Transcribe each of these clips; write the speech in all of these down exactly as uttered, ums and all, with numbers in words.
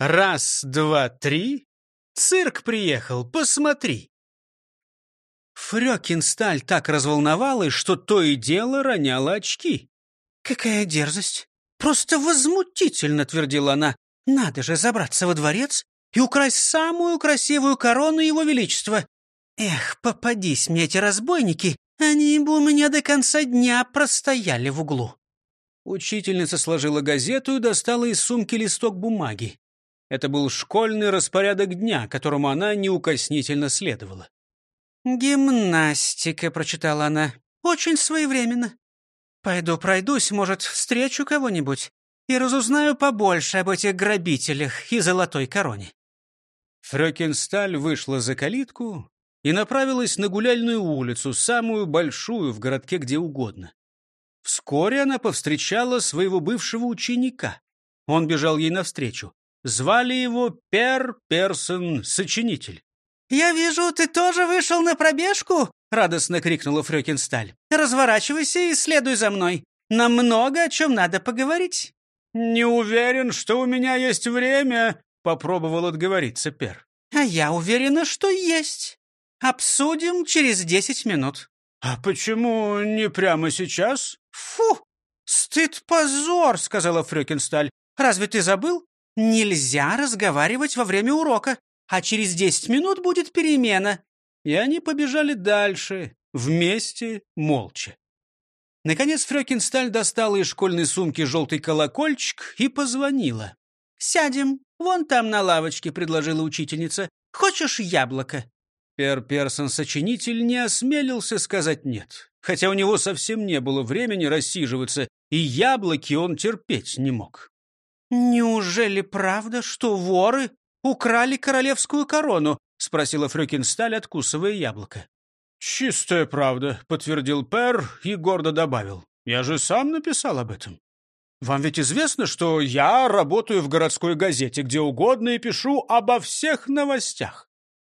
Раз, два, три. Цирк приехал, посмотри. Фрёкинсталь так разволновалась, что то и дело роняла очки. «Какая дерзость! Просто возмутительно!» — твердила она. «Надо же забраться во дворец и украсть самую красивую корону его величества. Эх, попадись мне эти разбойники, они бы у меня до конца дня простояли в углу». Учительница сложила газету и достала из сумки листок бумаги. Это был школьный распорядок дня, которому она неукоснительно следовала. «Гимнастика», — прочитала она, — «очень своевременно. Пойду пройдусь, может, встречу кого-нибудь и разузнаю побольше об этих грабителях и золотой короне». Фрёкинсталь вышла за калитку и направилась на Гуляльную улицу, самую большую в городке где угодно. Вскоре она повстречала своего бывшего ученика. Он бежал ей навстречу. Звали его Пер Персон, сочинитель. «Я вижу, ты тоже вышел на пробежку?» — радостно крикнула Фрёкинсталь. «Разворачивайся и следуй за мной. Нам много о чем надо поговорить». «Не уверен, что у меня есть время», — попробовал отговориться Пер. «А я уверена, что есть. Обсудим через десять минут». «А почему не прямо сейчас?» «Фу! Стыд-позор!» — сказала Фрёкинсталь. «Разве ты забыл? Нельзя разговаривать во время урока, а через десять минут будет перемена». И они побежали дальше, вместе, молча. Наконец Фрёкинсталь достала из школьной сумки желтый колокольчик и позвонила. «Сядем, вон там на лавочке», — предложила учительница. «Хочешь яблоко?» Пер Персон-сочинитель не осмелился сказать «нет», хотя у него совсем не было времени рассиживаться, и яблоки он терпеть не мог. «Неужели правда, что воры украли королевскую корону?» — спросила Фрёкинсталь, откусывая яблоко. «Чистая правда», — подтвердил Пер и гордо добавил. «Я же сам написал об этом. Вам ведь известно, что я работаю в городской газете, где угодно, и пишу обо всех новостях».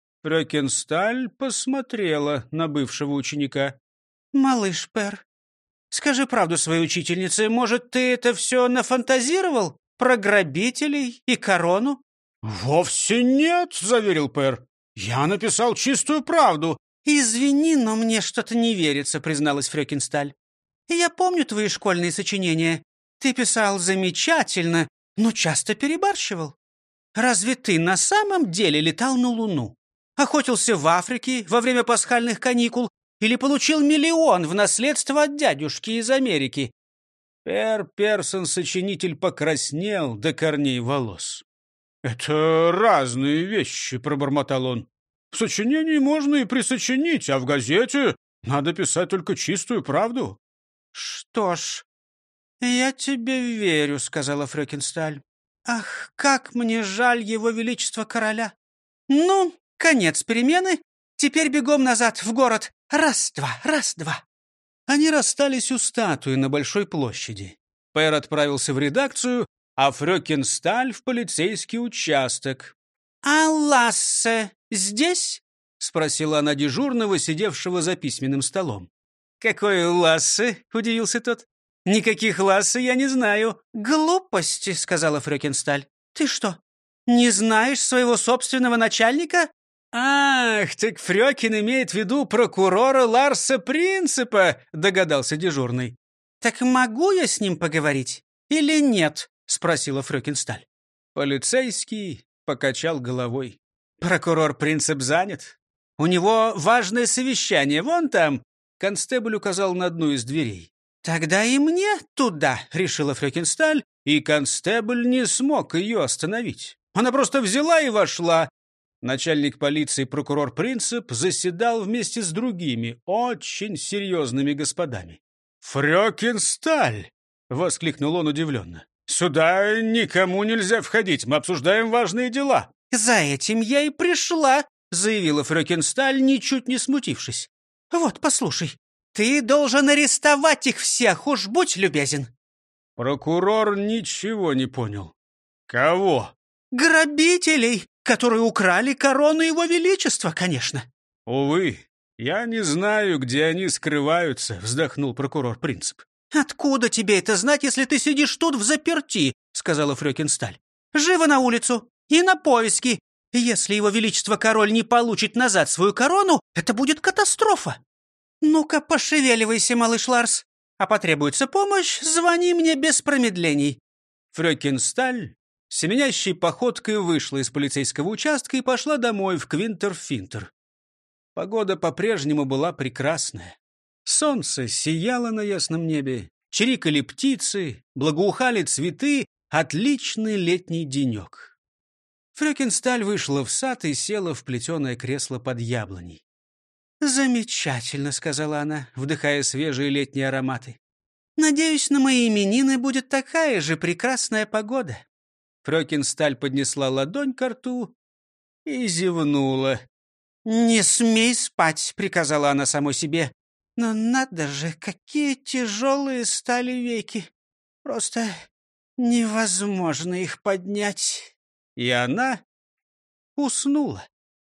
Фрёкинсталь посмотрела на бывшего ученика. «Малыш Пер, скажи правду своей учительнице, может, ты это все нафантазировал? Про грабителей и корону?» «Вовсе нет», — заверил Пер. «Я написал чистую правду». «Извини, но мне что-то не верится», — призналась Фрёкинсталь. «Я помню твои школьные сочинения. Ты писал замечательно, но часто перебарщивал. Разве ты на самом деле летал на Луну? Охотился в Африке во время пасхальных каникул или получил миллион в наследство от дядюшки из Америки?» Пер Персон-сочинитель покраснел до корней волос. «Это разные вещи», — пробормотал он. «В сочинении можно и присочинить, а в газете надо писать только чистую правду». «Что ж, я тебе верю», — сказала Фрёкинсталь. «Ах, как мне жаль его величество короля! Ну, конец перемены. Теперь бегом назад в город. Раз-два, раз-два». Они расстались у статуи на Большой площади. Пер отправился в редакцию, а Фрёкинсталь в полицейский участок. «А Лассе здесь?» — спросила она дежурного, сидевшего за письменным столом. «Какой Лассе?» — удивился тот. «Никаких Лассе я не знаю». «Глупости», — сказала Фрёкинсталь. «Ты что, не знаешь своего собственного начальника?» «Ах, так Фрёкин имеет в виду прокурора Ларса Принципа», — догадался дежурный. «Так могу я с ним поговорить или нет?» — спросила Фрёкинсталь. Полицейский покачал головой. «Прокурор Принцип занят. У него важное совещание, вон там». Констебль указал на одну из дверей. «Тогда и мне туда», — решила Фрёкинсталь, и констебль не смог ее остановить. Она просто взяла и вошла. Начальник полиции прокурор Принцип заседал вместе с другими, очень серьезными господами. «Фрёкинсталь!» — воскликнул он удивленно. «Сюда никому нельзя входить, мы обсуждаем важные дела». «За этим я и пришла», — заявила Фрёкинсталь, ничуть не смутившись. «Вот, послушай, ты должен арестовать их всех, уж будь любезен». Прокурор ничего не понял. «Кого?» Грабителей, которые украли корону его величества, конечно. Увы, я не знаю, где они скрываются, вздохнул прокурор Принцип. Откуда тебе это знать, если ты сидишь тут взаперти, сказала Фрёкинсталь. Живо на улицу. и на поиски. Если его величество король не получит назад свою корону, это будет катастрофа. Ну-ка, пошевеливайся, малыш Ларс. А потребуется помощь, звони мне без промедлений». Фрёкинсталь семенящей походкой вышла из полицейского участка и пошла домой в Квинтерфинтер. Погода по-прежнему была прекрасная. Солнце сияло на ясном небе, чирикали птицы, благоухали цветы. Отличный летний денек. Фрёкинсталь вышла в сад и села в плетеное кресло под яблоней. «Замечательно», — сказала она, вдыхая свежие летние ароматы. «Надеюсь, на мои именины будет такая же прекрасная погода». Фрёкинсталь поднесла ладонь ко рту и зевнула. «Не смей спать», — приказала она самой себе. «Но надо же, какие тяжелые стали веки. Просто невозможно их поднять». И она уснула.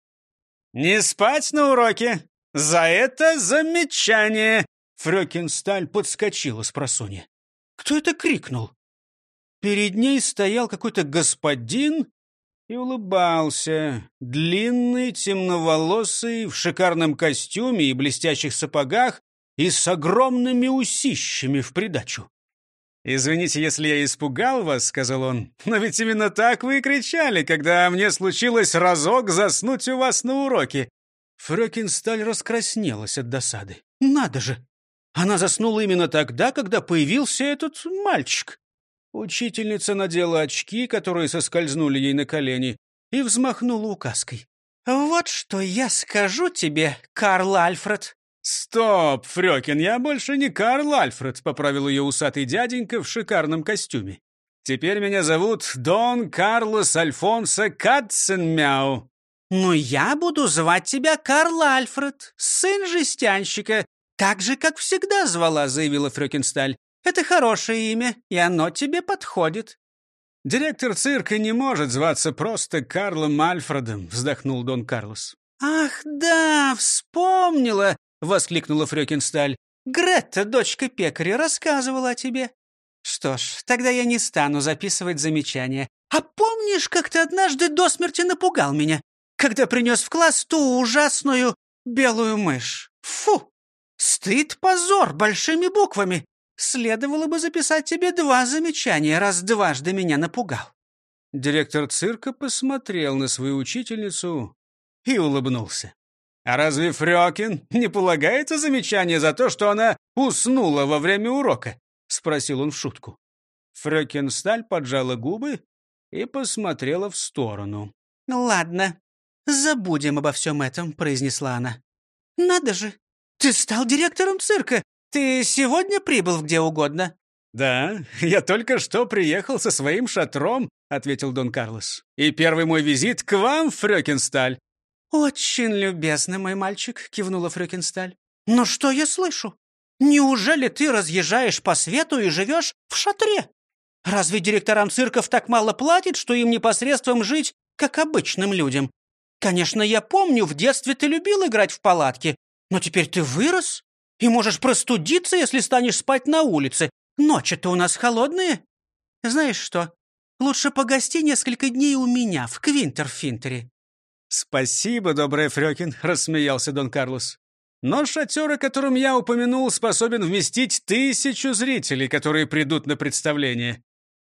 «Не спать на уроке! За это замечание!» Фрёкинсталь подскочила с просонья. Кто это крикнул? Перед ней стоял какой-то господин и улыбался. Длинный, темноволосый, в шикарном костюме и блестящих сапогах и с огромными усищами в придачу. «Извините, если я испугал вас», — сказал он, — «но ведь именно так вы и кричали, когда мне случилось разок заснуть у вас на уроке». Фрёкинсталь раскраснелась от досады. «Надо же! Она заснула именно тогда, когда появился этот мальчик». Учительница надела очки, которые соскользнули ей на колени, и взмахнула указкой. «Вот что я скажу тебе, Карл Альфред». «Стоп, Фрёкин, я больше не Карл Альфред», — поправил ее усатый дяденька в шикарном костюме. «Теперь меня зовут Дон Карлос Альфонсо Катценмяу». «Ну, я буду звать тебя Карл Альфред, сын жестянщика, так же, как всегда звала», — заявила Фрёкинсталь. «Это хорошее имя, и оно тебе подходит». «Директор цирка не может зваться просто Карлом Альфредом», — вздохнул Дон Карлос. «Ах, да, вспомнила!» — воскликнула Фрёкинсталь. «Гретта, дочка пекаря, рассказывала о тебе». «Что ж, тогда я не стану записывать замечания. А помнишь, как ты однажды до смерти напугал меня, когда принес в класс ту ужасную белую мышь? Фу! Стыд, позор, большими буквами. Следовало бы записать тебе два замечания, раз дважды меня напугал». Директор цирка посмотрел на свою учительницу и улыбнулся. «А разве Фрёкин не полагается замечание за то, что она уснула во время урока?» — спросил он в шутку. Фрёкинсталь поджала губы и посмотрела в сторону. «Ладно, забудем обо всем этом», — произнесла она. «Надо же, ты стал директором цирка. Ты сегодня прибыл где угодно?» «Да, я только что приехал со своим шатром», — ответил Дон Карлос. «И первый мой визит к вам, Фрёкинсталь». «Очень любезно, мой мальчик», — кивнула Фрёкинсталь. «Но что я слышу? Неужели ты разъезжаешь по свету и живешь в шатре? Разве директорам цирков так мало платят, что им непосредством жить, как обычным людям? Конечно, я помню, в детстве ты любил играть в палатки, но теперь ты вырос и можешь простудиться, если станешь спать на улице. Ночи-то у нас холодные. Знаешь что, лучше погости несколько дней у меня в Квинтерфинтере». «Спасибо, добрая Фрёкин», — рассмеялся Дон Карлос. «Но шатер, о котором я упомянул, способен вместить тысячу зрителей, которые придут на представление».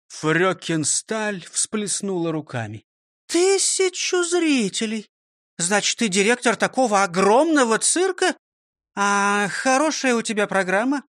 Фрёкинсталь всплеснула руками. «Тысячу зрителей? Значит, ты директор такого огромного цирка? А хорошая у тебя программа?»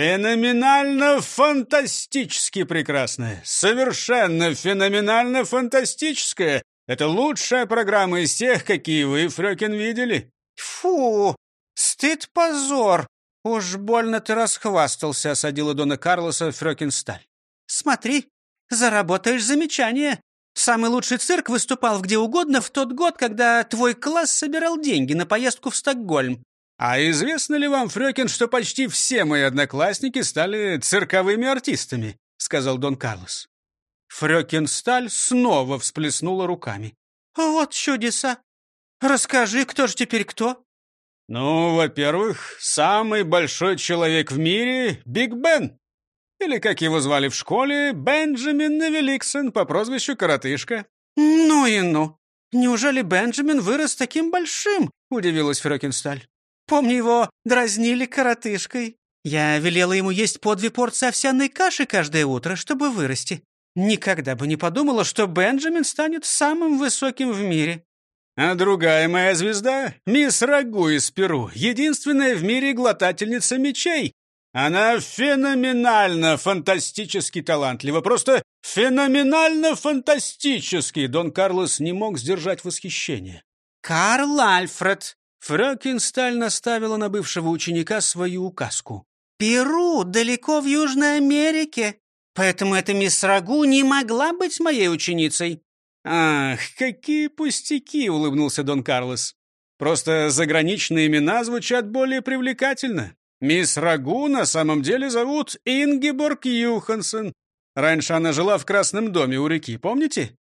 «Феноменально-фантастически прекрасная! Совершенно феноменально-фантастическая! Это лучшая программа из тех, какие вы, Фрёкин, видели». «Фу! Стыд, позор! Уж больно ты расхвастался», — осадила Дона Карлоса Фрёкинсталь. «Смотри, заработаешь замечание. Самый лучший цирк выступал где угодно в тот год, когда твой класс собирал деньги на поездку в Стокгольм». «А известно ли вам, Фрёкин, что почти все мои одноклассники стали цирковыми артистами?» — сказал Дон Карлос. Фрёкинсталь снова всплеснула руками. «Вот чудеса! Расскажи, кто же теперь кто?» «Ну, во-первых, самый большой человек в мире — Биг Бен. Или, как его звали в школе, Бенджамин Невеликсон по прозвищу Коротышка. «Ну и ну! Неужели Бенджамин вырос таким большим?» — удивилась Фрёкинсталь. «Помню, его дразнили коротышкой. Я велела ему есть по две порции овсяной каши каждое утро, чтобы вырасти. Никогда бы не подумала, что Бенджамин станет самым высоким в мире». А другая моя звезда — мисс Рагу из Перу, единственная в мире глотательница мечей. Она феноменально фантастически талантлива, просто феноменально фантастически. Дон Карлос не мог сдержать восхищение. «Карл Альфред!» Фрёкинсталь наставила на бывшего ученика свою указку. «Перу далеко в Южной Америке, поэтому эта мисс Рагу не могла быть моей ученицей». «Ах, какие пустяки!» — улыбнулся Дон Карлос. «Просто заграничные имена звучат более привлекательно. Мисс Рагу на самом деле зовут Ингеборг Юхансон. Раньше она жила в Красном доме у реки, помните?»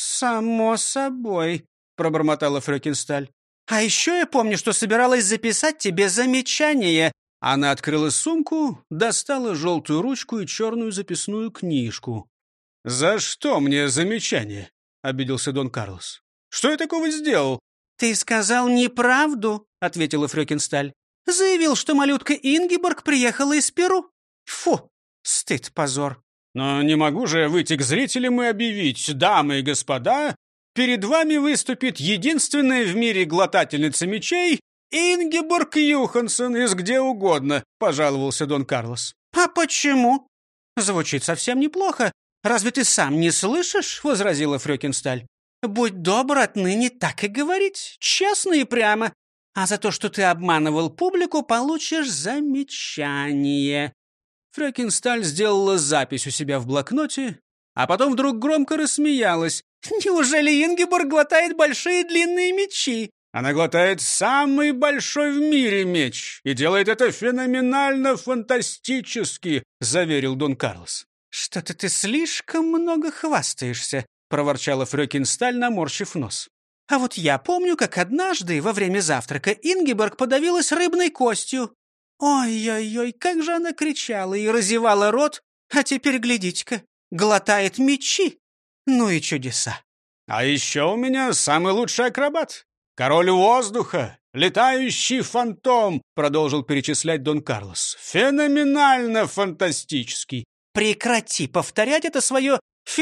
«Само собой», — пробормотала Фрёкинсталь. «А еще я помню, что собиралась записать тебе замечание». Она открыла сумку, достала желтую ручку и черную записную книжку. «За что мне замечание?» — обиделся Дон Карлос. «Что я такого сделал?» «Ты сказал неправду», — ответила Фрёкинсталь. «Заявил, что малютка Ингеборг приехала из Перу. Фу, стыд, позор». «Но не могу же выйти к зрителям и объявить: дамы и господа, перед вами выступит единственная в мире глотательница мечей Ингеборг Юхансон из где угодно», — пожаловался Дон Карлос. «А почему?» «Звучит совсем неплохо. Разве ты сам не слышишь?» — возразила Фрёкинсталь. «Будь добр отныне так и говорить, честно и прямо. А за то, что ты обманывал публику, получишь замечание». Фрёкинсталь сделала запись у себя в блокноте, а потом вдруг громко рассмеялась. «Неужели Ингеборг глотает большие длинные мечи?» «Она глотает самый большой в мире меч и делает это феноменально фантастически», — заверил Дон Карлос. «Что-то ты слишком много хвастаешься», — проворчала Фрёкинсталь, наморщив нос. «А вот я помню, как однажды во время завтрака Ингеборг подавилась рыбной костью. Ой-ой-ой, как же она кричала и разевала рот, а теперь, глядите-ка, глотает мечи. Ну и чудеса». «А еще у меня самый лучший акробат. Король воздуха, летающий фантом», — продолжил перечислять Дон Карлос. «Феноменально фантастический». «Прекрати повторять это свое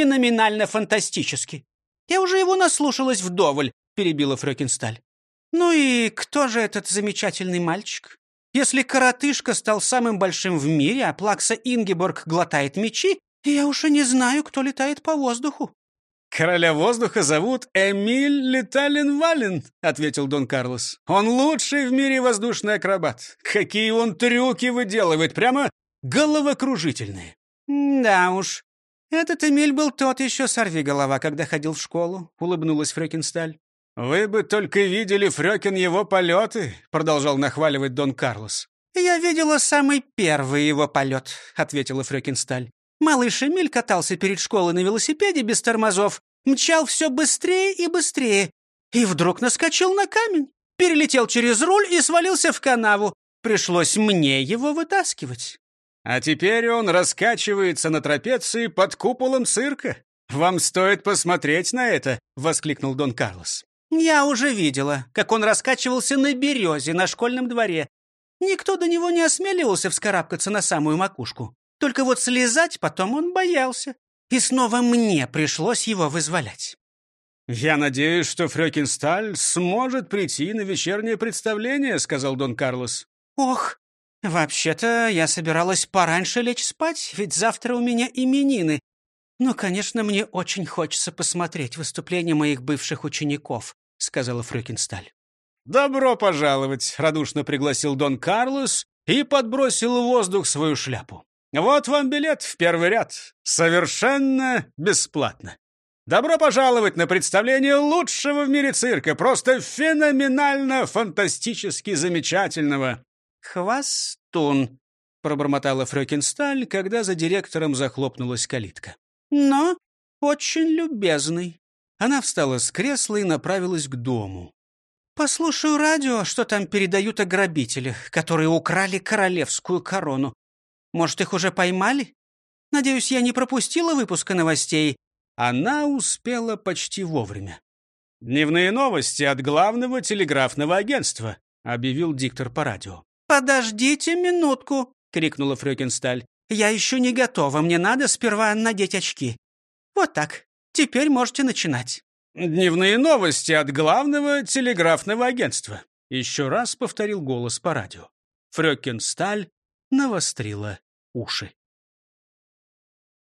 феноменально-фантастически. Я уже его наслушалась вдоволь», — перебила Фрёкинсталь. «Ну и кто же этот замечательный мальчик? Если коротышка стал самым большим в мире, а плакса Ингеборг глотает мечи, я уж и не знаю, кто летает по воздуху». «Короля воздуха зовут Эмиль Летален-Вален», — ответил Дон Карлос. «Он лучший в мире воздушный акробат. Какие он трюки выделывает, прямо головокружительные». «Да уж, этот Эмиль был тот еще сорвиголова, когда ходил в школу», — улыбнулась Фрёкинсталь. «Вы бы только видели, Фрёкин, его полеты», — продолжал нахваливать Дон Карлос. «Я видела самый первый его полет», — ответила Фрёкинсталь. «Малыш Эмиль катался перед школой на велосипеде без тормозов, мчал все быстрее и быстрее, и вдруг наскочил на камень, перелетел через руль и свалился в канаву. Пришлось мне его вытаскивать». «А теперь он раскачивается на трапеции под куполом цирка. Вам стоит посмотреть на это», — воскликнул Дон Карлос. «Я уже видела, как он раскачивался на березе на школьном дворе. Никто до него не осмеливался вскарабкаться на самую макушку. Только вот слезать потом он боялся. И снова мне пришлось его вызволять». «Я надеюсь, что Фрёкинсталь сможет прийти на вечернее представление», — сказал Дон Карлос. «Ох, вообще-то я собиралась пораньше лечь спать, ведь завтра у меня именины. Но, конечно, мне очень хочется посмотреть выступление моих бывших учеников», — сказала Фрёкинсталь. «Добро пожаловать», — радушно пригласил Дон Карлос и подбросил в воздух свою шляпу. «Вот вам билет в первый ряд. Совершенно бесплатно. Добро пожаловать на представление лучшего в мире цирка, просто феноменально, фантастически замечательного». «Хвастун», — пробормотала Фрёкинсталь, когда за директором захлопнулась калитка. «Но очень любезный». Она встала с кресла и направилась к дому. «Послушаю радио, что там передают о грабителях, которые украли королевскую корону. Может, их уже поймали? Надеюсь, я не пропустила выпуска новостей. Она успела почти вовремя. «Дневные новости от главного телеграфного агентства», — объявил диктор по радио. «Подождите минутку!» — крикнула Фрёкинсталь. «Я еще не готова. Мне надо сперва надеть очки. Вот так. Теперь можете начинать». «Дневные новости от главного телеграфного агентства», — еще раз повторил голос по радио. Фрёкинсталь навострила уши.